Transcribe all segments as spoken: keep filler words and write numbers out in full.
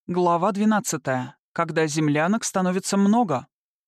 Глава двенадцатая. Когда землянок становится много.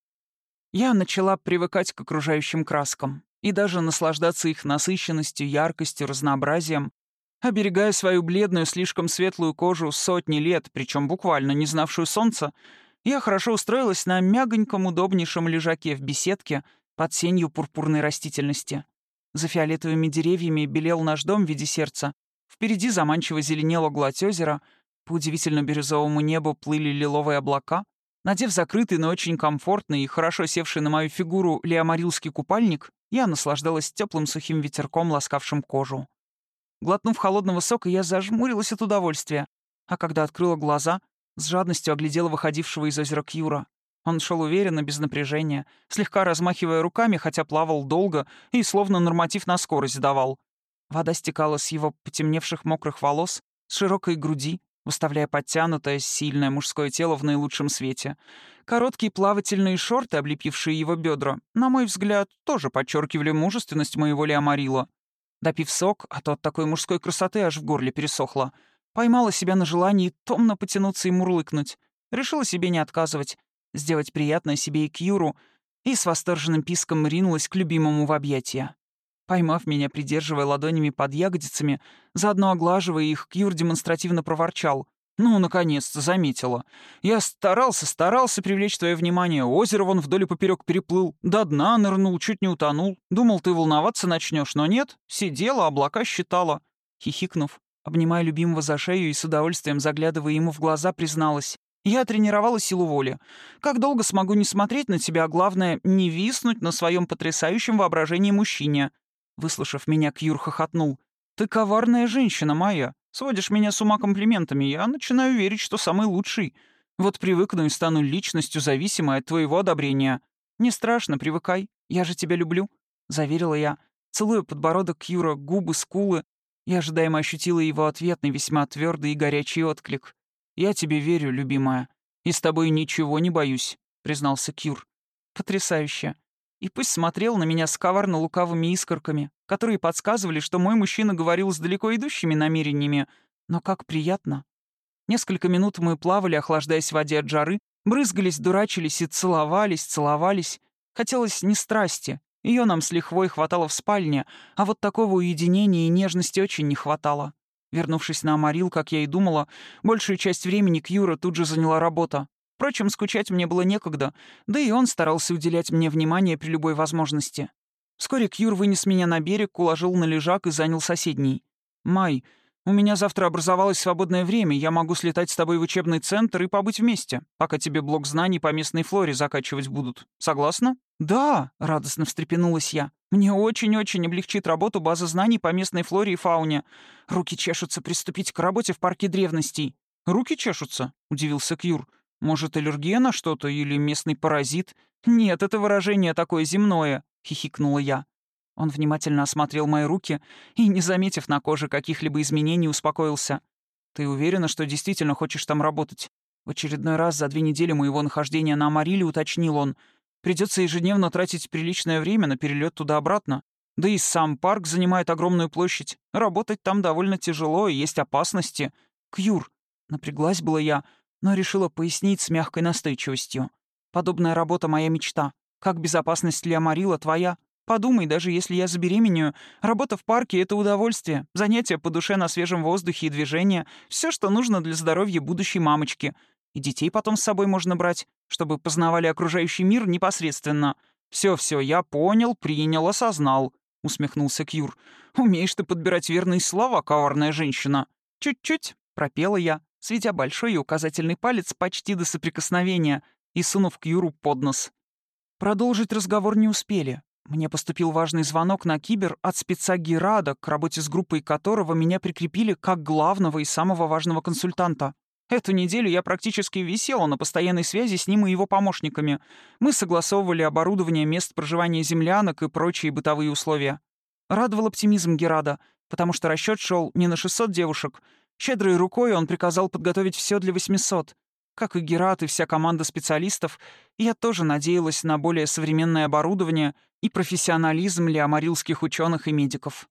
Я начала привыкать к окружающим краскам и даже наслаждаться их насыщенностью, яркостью, разнообразием, оберегая свою бледную, слишком светлую кожу сотни лет, причем буквально не знавшую солнца. Я хорошо устроилась на мягоньком, удобнейшем лежаке в беседке под сенью пурпурной растительности. За фиолетовыми деревьями белел наш дом в виде сердца. Впереди заманчиво зеленело гладь озера. По удивительно бирюзовому небу плыли лиловые облака. Надев закрытый, но очень комфортный и хорошо севший на мою фигуру леомарилский купальник, я наслаждалась теплым сухим ветерком, ласкавшим кожу. Глотнув холодного сока, я зажмурилась от удовольствия, а когда открыла глаза, с жадностью оглядела выходившего из озера Кьюра. Он шел уверенно, без напряжения, слегка размахивая руками, хотя плавал долго и словно норматив на скорость давал. Вода стекала с его потемневших мокрых волос, с широкой груди, выставляя подтянутое, сильное мужское тело в наилучшем свете. Короткие плавательные шорты, облепившие его бедра, на мой взгляд, тоже подчеркивали мужественность моего Леомарила. Допив сок, а то от такой мужской красоты аж в горле пересохло, поймала себя на желании томно потянуться и мурлыкнуть. Решила себе не отказывать, сделать приятное себе и Кьюру, и с восторженным писком ринулась к любимому в объятия. Поймав меня, придерживая ладонями под ягодицами, заодно оглаживая их, Кьюр демонстративно проворчал. «Ну, наконец-то, заметила. Я старался, старался привлечь твое внимание. Озеро вон вдоль и поперек переплыл. До дна нырнул, чуть не утонул. Думал, ты волноваться начнешь, но нет. Сидела, облака считала». Хихикнув, обнимая любимого за шею и с удовольствием заглядывая ему в глаза, призналась. «Я тренировала силу воли. Как долго смогу не смотреть на тебя, а главное, не виснуть на своем потрясающем воображении мужчине?» Выслушав меня, Кьюр хохотнул. «Ты коварная женщина, Майя. Сводишь меня с ума комплиментами. Я начинаю верить, что самый лучший. Вот привыкну и стану личностью, зависимой от твоего одобрения. Не страшно, привыкай. Я же тебя люблю», — заверила я, целуя подбородок Кьюра, губы, скулы. Я ожидаемо ощутила его ответный, весьма твердый и горячий отклик. «Я тебе верю, любимая. И с тобой ничего не боюсь», — признался Кьюр. «Потрясающе. И пусть смотрел на меня с коварно-лукавыми искорками, которые подсказывали, что мой мужчина говорил с далеко идущими намерениями. Но как приятно. Несколько минут мы плавали, охлаждаясь в воде от жары, брызгались, дурачились и целовались, целовались. Хотелось не страсти. Ее нам с лихвой хватало в спальне, а вот такого уединения и нежности очень не хватало. Вернувшись на Амарил, как я и думала, большую часть времени Кьюра тут же заняла работа. Впрочем, скучать мне было некогда, да и он старался уделять мне внимание при любой возможности. Вскоре Кьюр вынес меня на берег, уложил на лежак и занял соседний. «Май, у меня завтра образовалось свободное время, я могу слетать с тобой в учебный центр и побыть вместе, пока тебе блок знаний по местной флоре закачивать будут. Согласна?» «Да», — радостно встрепенулась я. «Мне очень-очень облегчит работу база знаний по местной флоре и фауне. Руки чешутся приступить к работе в парке древностей». «Руки чешутся?» — удивился Кьюр. «Может, аллергия на что-то или местный паразит?» «Нет, это выражение такое земное», — хихикнула я. Он внимательно осмотрел мои руки и, не заметив на коже каких-либо изменений, успокоился. «Ты уверена, что действительно хочешь там работать?» В очередной раз за две недели моего нахождения на Амариле уточнил он. «Придется ежедневно тратить приличное время на перелет туда-обратно. Да и сам парк занимает огромную площадь. Работать там довольно тяжело и есть опасности. Кьюр». Напряглась была я, но решила пояснить с мягкой настойчивостью. «Подобная работа — моя мечта. Как безопасность Леомарила твоя. Подумай, даже если я забеременею, работа в парке — это удовольствие, занятия по душе на свежем воздухе и движение, все, что нужно для здоровья будущей мамочки. И детей потом с собой можно брать, чтобы познавали окружающий мир непосредственно. Все-все, я понял, принял, осознал», — усмехнулся Кьюр. «Умеешь ты подбирать верные слова, коварная женщина». «Чуть-чуть», — пропела я, светя большой и указательный палец почти до соприкосновения и сунув Кьюру под нос. Продолжить разговор не успели. Мне поступил важный звонок на Кибер от спеца Герада, к работе с группой которого меня прикрепили как главного и самого важного консультанта. Эту неделю я практически висела на постоянной связи с ним и его помощниками. Мы согласовывали оборудование мест проживания землянок и прочие бытовые условия. Радовал оптимизм Герада, потому что расчет шел не на шестьсот девушек. Щедрой рукой он приказал подготовить все для восьмисот. Как и Герат и вся команда специалистов, я тоже надеялась на более современное оборудование и профессионализм леомарилских ученых и медиков.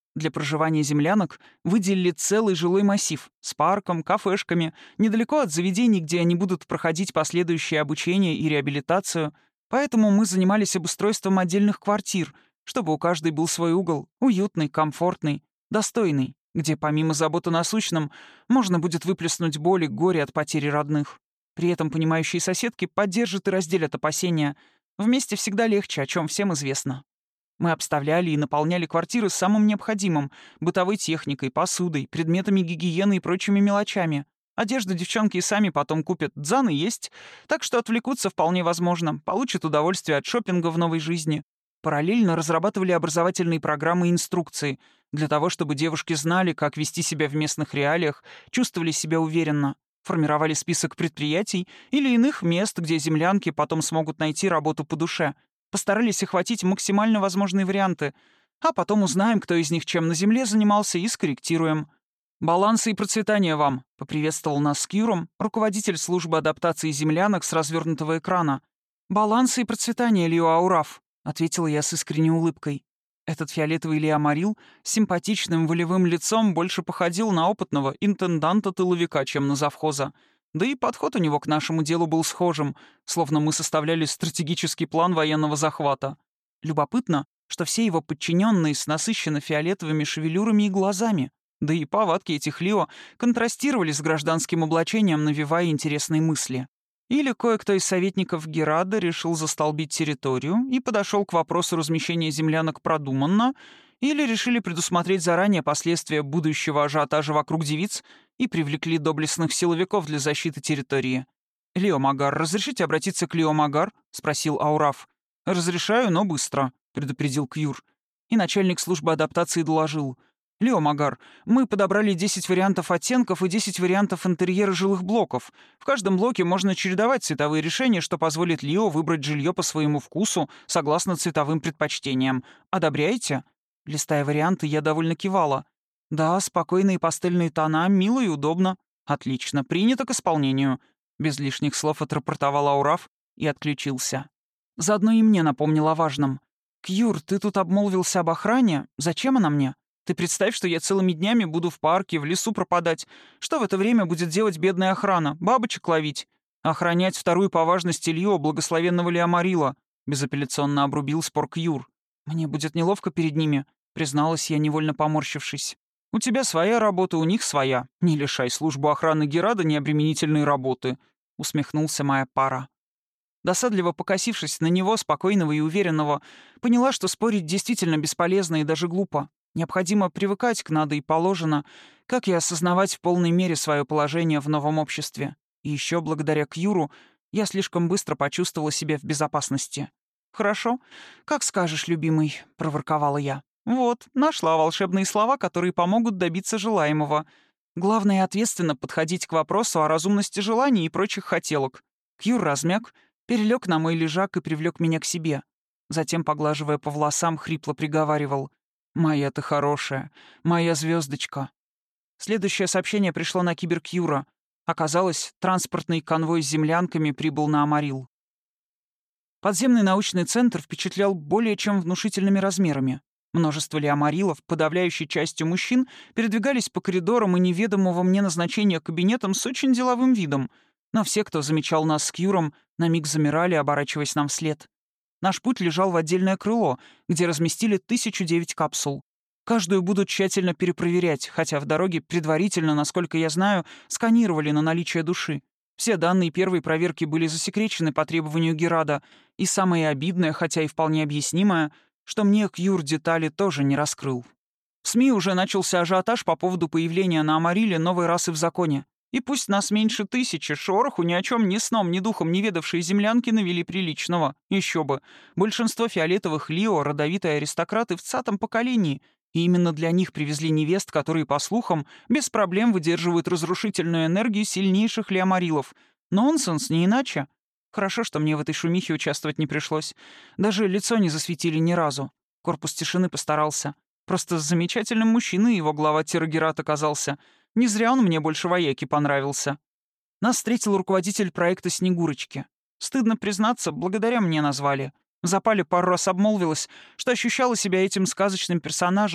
Для проживания землянок выделили целый жилой массив с парком, кафешками, недалеко от заведений, где они будут проходить последующее обучение и реабилитацию. Поэтому мы занимались обустройством отдельных квартир, чтобы у каждой был свой угол, уютный, комфортный, достойный, где помимо забот о насущном можно будет выплеснуть боль и горе от потери родных. При этом понимающие соседки поддержат и разделят опасения. Вместе всегда легче, о чем всем известно. Мы обставляли и наполняли квартиры самым необходимым — бытовой техникой, посудой, предметами гигиены и прочими мелочами. Одежду девчонки и сами потом купят, дзаны есть, так что отвлекутся вполне возможно, получат удовольствие от шопинга в новой жизни. Параллельно разрабатывали образовательные программы и инструкции для того, чтобы девушки знали, как вести себя в местных реалиях, чувствовали себя уверенно. Формировали список предприятий или иных мест, где землянки потом смогут найти работу по душе. Постарались охватить максимально возможные варианты, а потом узнаем, кто из них чем на земле занимался, и скорректируем. «Баланса и процветания вам», — поприветствовал нас с Кьюром руководитель службы адаптации землянок с развернутого экрана. «Баланса и процветания, Лио Аураф», — ответила я с искренней улыбкой. Этот фиолетовый Леомарил с симпатичным волевым лицом больше походил на опытного интенданта-тыловика, чем на завхоза. Да и подход у него к нашему делу был схожим, словно мы составляли стратегический план военного захвата. Любопытно, что все его подчиненные с насыщенно фиолетовыми шевелюрами и глазами, да и повадки этих Лио контрастировали с гражданским облачением, навевая интересные мысли. Или кое-кто из советников Герада решил застолбить территорию и подошел к вопросу размещения землянок продуманно, или решили предусмотреть заранее последствия будущего ажиотажа вокруг девиц и привлекли доблестных силовиков для защиты территории. «Лео Магар, разрешите обратиться к Лео Магар?» — спросил Аураф. «Разрешаю, но быстро», — предупредил Кьюр. И начальник службы адаптации доложил. «Лео Магар, мы подобрали десять вариантов оттенков и десять вариантов интерьера жилых блоков. В каждом блоке можно чередовать цветовые решения, что позволит Лео выбрать жилье по своему вкусу, согласно цветовым предпочтениям. Одобряете?» Листая варианты, я довольно кивала. «Да, спокойные пастельные тона, мило и удобно. Отлично, принято к исполнению». Без лишних слов отрапортовал Аураф и отключился. Заодно и мне напомнил о важном. «Кьюр, ты тут обмолвился об охране? Зачем она мне? Ты представь, что я целыми днями буду в парке, в лесу пропадать. Что в это время будет делать бедная охрана? Бабочек ловить? Охранять вторую по важности Лио, благословенного Леомарила», — безапелляционно обрубил спор Кьюр. «Мне будет неловко перед ними», — призналась я, невольно поморщившись. «У тебя своя работа, у них своя. Не лишай службу охраны Герада необременительной работы», — усмехнулся моя пара. Досадливо покосившись на него, спокойного и уверенного, поняла, что спорить действительно бесполезно и даже глупо. Необходимо привыкать к надо и положено, как и осознавать в полной мере свое положение в новом обществе. И еще благодаря Кьюру я слишком быстро почувствовала себя в безопасности. «Хорошо. Как скажешь, любимый», — проворковала я. «Вот, нашла волшебные слова, которые помогут добиться желаемого. Главное — ответственно подходить к вопросу о разумности желаний и прочих хотелок». Кьюр размяк, перелег на мой лежак и привлек меня к себе. Затем, поглаживая по волосам, хрипло приговаривал: «Моя ты хорошая, моя звездочка». Следующее сообщение пришло на кибер Кьюра. Оказалось, транспортный конвой с землянками прибыл на Амарил. Подземный научный центр впечатлял более чем внушительными размерами. Множество леомарилов, подавляющей частью мужчин, передвигались по коридорам и неведомого мне назначения кабинетам с очень деловым видом, но все, кто замечал нас с Кьюром, на миг замирали, оборачиваясь нам вслед. Наш путь лежал в отдельное крыло, где разместили тысячу девять капсул. Каждую будут тщательно перепроверять, хотя в дороге предварительно, насколько я знаю, сканировали на наличие души. Все данные первой проверки были засекречены по требованию Герада, и самое обидное, хотя и вполне объяснимое, что мне Кьюр детали тоже не раскрыл. В СМИ уже начался ажиотаж по поводу появления на Амариле новой расы в законе. И пусть нас меньше тысячи, шороху ни о чем ни сном, ни духом не ведавшие землянки навели приличного. Еще бы. Большинство фиолетовых Лио — родовитые аристократы в цатом поколении, и именно для них привезли невест, которые, по слухам, без проблем выдерживают разрушительную энергию сильнейших леомарилов. Нонсенс, не иначе. Хорошо, что мне в этой шумихе участвовать не пришлось. Даже лицо не засветили ни разу. Корпус тишины постарался. Просто замечательным мужчиной его глава Террагерат оказался. Не зря он мне больше вояки понравился. Нас встретил руководитель проекта «Снегурочки». Стыдно признаться, благодаря мне назвали. В запале пару раз обмолвилась, что ощущала себя этим сказочным персонажем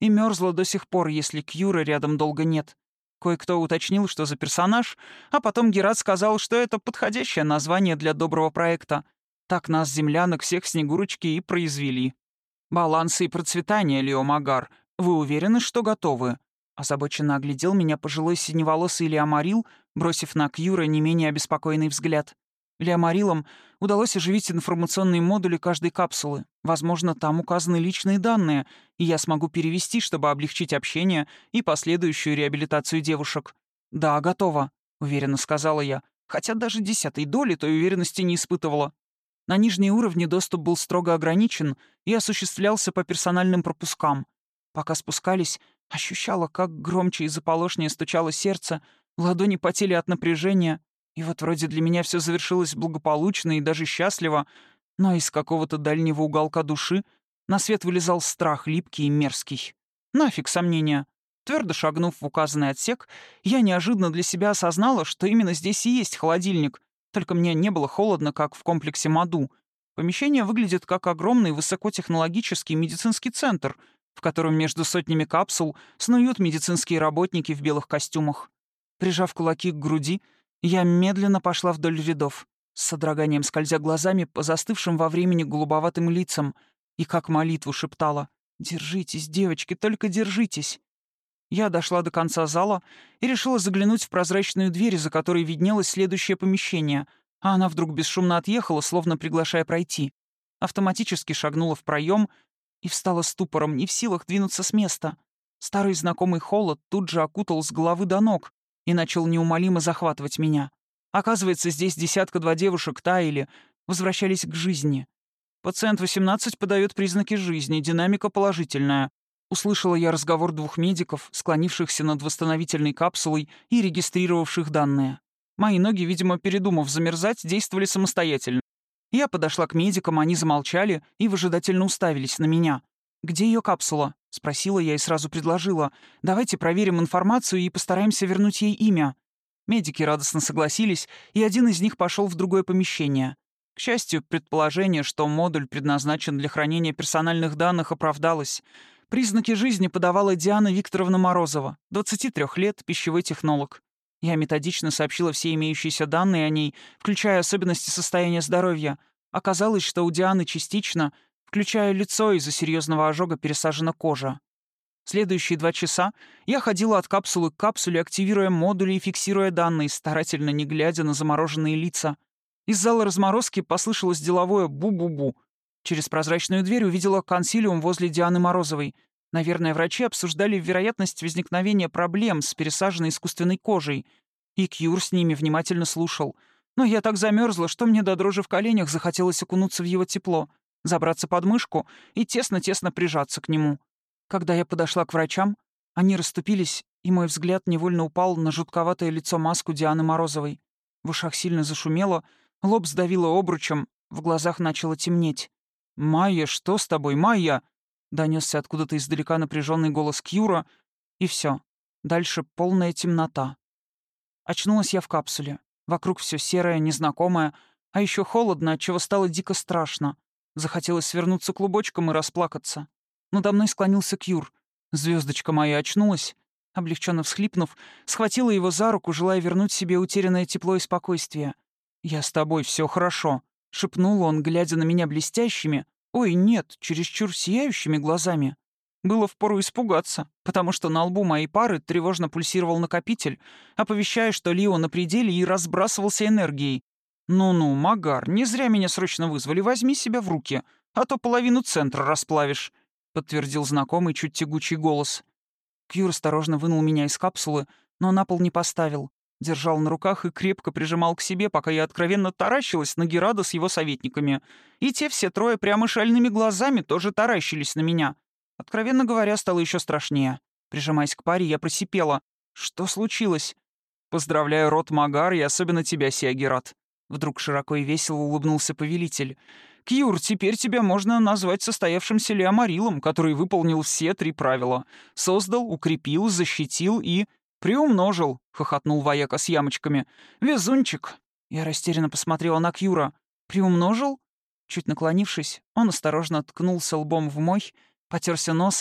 и мерзла до сих пор, если Кьюра рядом долго нет. Кое-кто уточнил, что за персонаж, а потом Герат сказал, что это подходящее название для доброго проекта. Так нас, землянок, всех Снегурочки и произвели. Балансы и процветание, Лео Магар. Вы уверены, что готовы?» Озабоченно оглядел меня пожилой синеволосый Леомарил, бросив на Кьюра не менее обеспокоенный взгляд. Леомарилам удалось оживить информационные модули каждой капсулы. Возможно, там указаны личные данные, и я смогу перевести, чтобы облегчить общение и последующую реабилитацию девушек. «Да, готово», — уверенно сказала я, хотя даже десятой доли той уверенности не испытывала. На нижние уровни доступ был строго ограничен и осуществлялся по персональным пропускам. Пока спускались, ощущала, как громче и заполошнее стучало сердце, ладони потели от напряжения. И вот вроде для меня все завершилось благополучно и даже счастливо, но из какого-то дальнего уголка души на свет вылезал страх липкий и мерзкий. Нафиг сомнения. Твердо шагнув в указанный отсек, я неожиданно для себя осознала, что именно здесь и есть холодильник, только мне не было холодно, как в комплексе Маду. Помещение выглядит как огромный высокотехнологический медицинский центр, в котором между сотнями капсул снуют медицинские работники в белых костюмах. Прижав кулаки к груди, я медленно пошла вдоль рядов, с содроганием скользя глазами по застывшим во времени голубоватым лицам, и как молитву шептала: «Держитесь, девочки, только держитесь». Я дошла до конца зала и решила заглянуть в прозрачную дверь, за которой виднелось следующее помещение, а она вдруг бесшумно отъехала, словно приглашая пройти. Автоматически шагнула в проем и встала ступором, не в силах двинуться с места. Старый знакомый холод тут же окутал с головы до ног и начал неумолимо захватывать меня. Оказывается, здесь десятка-два девушек таяли, возвращались к жизни. Пациент восемнадцать подает признаки жизни, динамика положительная. Услышала я разговор двух медиков, склонившихся над восстановительной капсулой и регистрировавших данные. Мои ноги, видимо, передумав замерзать, действовали самостоятельно. Я подошла к медикам, они замолчали и выжидательно уставились на меня. «Где ее капсула?» — спросила я и сразу предложила. «Давайте проверим информацию и постараемся вернуть ей имя». Медики радостно согласились, и один из них пошел в другое помещение. К счастью, предположение, что модуль предназначен для хранения персональных данных, оправдалось. Признаки жизни подавала Диана Викторовна Морозова, двадцати трёх лет, пищевой технолог. Я методично сообщила все имеющиеся данные о ней, включая особенности состояния здоровья. Оказалось, что у Дианы частично, включая лицо, из-за серьезного ожога пересажена кожа. Следующие два часа я ходила от капсулы к капсуле, активируя модули и фиксируя данные, старательно не глядя на замороженные лица. Из зала разморозки послышалось деловое «бу-бу-бу». Через прозрачную дверь увидела консилиум возле Дианы Морозовой. Наверное, врачи обсуждали вероятность возникновения проблем с пересаженной искусственной кожей. И Кьюр с ними внимательно слушал. Но я так замерзла, что мне до дрожи в коленях захотелось окунуться в его тепло, забраться под мышку и тесно-тесно прижаться к нему. Когда я подошла к врачам, они расступились, и мой взгляд невольно упал на жутковатое лицо-маску Дианы Морозовой. В ушах сильно зашумело, лоб сдавило обручем, в глазах начало темнеть. «Майя, что с тобой, Майя?» — донесся откуда-то издалека напряженный голос Кьюра, и все. Дальше полная темнота. Очнулась я в капсуле. Вокруг все серое, незнакомое, а еще холодно, отчего стало дико страшно. Захотелось свернуться клубочком и расплакаться. Надо мной склонился Кьюр. Звездочка моя очнулась. Облегченно всхлипнув, схватила его за руку, желая вернуть себе утерянное тепло и спокойствие. «Я с тобой, все хорошо», — шепнул он, глядя на меня блестящими, ой, нет, чересчур сияющими глазами. Было впору испугаться, потому что на лбу моей пары тревожно пульсировал накопитель, оповещая, что Лио на пределе и разбрасывался энергией. «Ну-ну, Магар, не зря меня срочно вызвали, возьми себя в руки, а то половину центра расплавишь», — подтвердил знакомый чуть тягучий голос. Кьюр осторожно вынул меня из капсулы, но на пол не поставил. Держал на руках и крепко прижимал к себе, пока я откровенно таращилась на Герада с его советниками. И те все трое прямо шальными глазами тоже таращились на меня. Откровенно говоря, стало еще страшнее. Прижимаясь к паре, я просипела. «Что случилось?» «Поздравляю, род Магар, и особенно тебя, Сиагерат». Вдруг широко и весело улыбнулся повелитель. «Кьюр, теперь тебя можно назвать состоявшимся Леомарилом, который выполнил все три правила. Создал, укрепил, защитил и... приумножил», — хохотнул вояка с ямочками. «Везунчик». Я растерянно посмотрела на Кьюра. «Приумножил?» Чуть наклонившись, он осторожно ткнулся лбом в мой, потерся носом,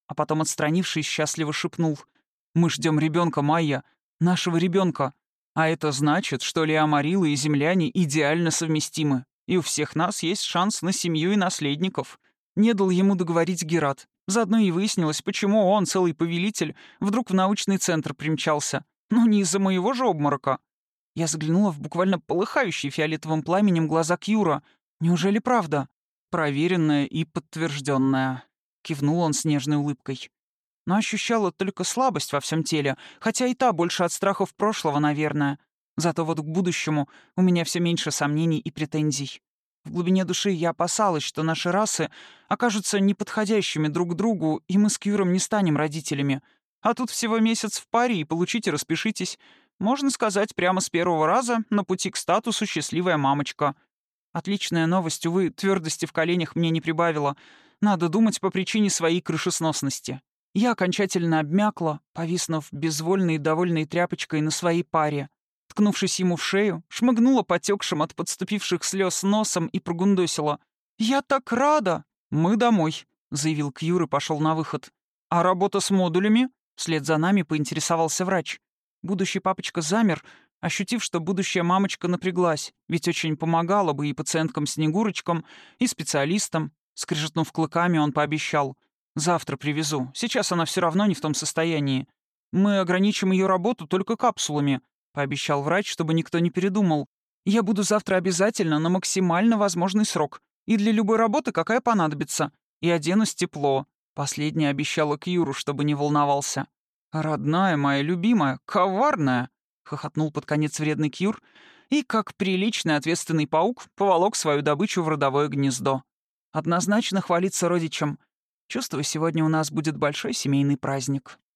а потом, отстранившись, счастливо шепнул. «Мы ждем ребенка, Майя, нашего ребенка. А это значит, что Леомарила и земляне идеально совместимы, и у всех нас есть шанс на семью и наследников». Не дал ему договорить Герат. Заодно и выяснилось, почему он, целый повелитель, вдруг в научный центр примчался. Ну, не из-за моего же обморока. Я заглянула в буквально полыхающие фиолетовым пламенем глаза Кьюра. Неужели правда? Проверенная и подтвержденная. Кивнул он с нежной улыбкой. Но ощущала только слабость во всем теле, хотя и та больше от страхов прошлого, наверное. Зато вот к будущему у меня все меньше сомнений и претензий. В глубине души я опасалась, что наши расы окажутся неподходящими друг к другу, и мы с Кьюром не станем родителями. А тут всего месяц в паре, и получите, распишитесь. Можно сказать, прямо с первого раза на пути к статусу «счастливая мамочка». Отличная новость, увы, твердости в коленях мне не прибавила. Надо думать по причине своей крышесносности. Я окончательно обмякла, повиснув безвольной и довольной тряпочкой на своей паре. Ткнувшись ему в шею, шмыгнула потекшим от подступивших слез носом и прогундосила. «Я так рада!» «Мы домой», — заявил Кьюр и пошел на выход. «А работа с модулями?» — вслед за нами поинтересовался врач. Будущий папочка замер, ощутив, что будущая мамочка напряглась, ведь очень помогала бы и пациенткам-снегурочкам, и специалистам. Скрежетнув клыками, он пообещал. «Завтра привезу. Сейчас она все равно не в том состоянии. Мы ограничим ее работу только капсулами», — пообещал врач, чтобы никто не передумал. «Я буду завтра обязательно на максимально возможный срок. И для любой работы, какая понадобится. И оденусь тепло». Последняя обещала Кьюру, чтобы не волновался. «Родная моя любимая, коварная!» — хохотнул под конец вредный Кьюр и, как приличный ответственный паук, поволок свою добычу в родовое гнездо. Однозначно хвалиться родичам. Чувствую, сегодня у нас будет большой семейный праздник.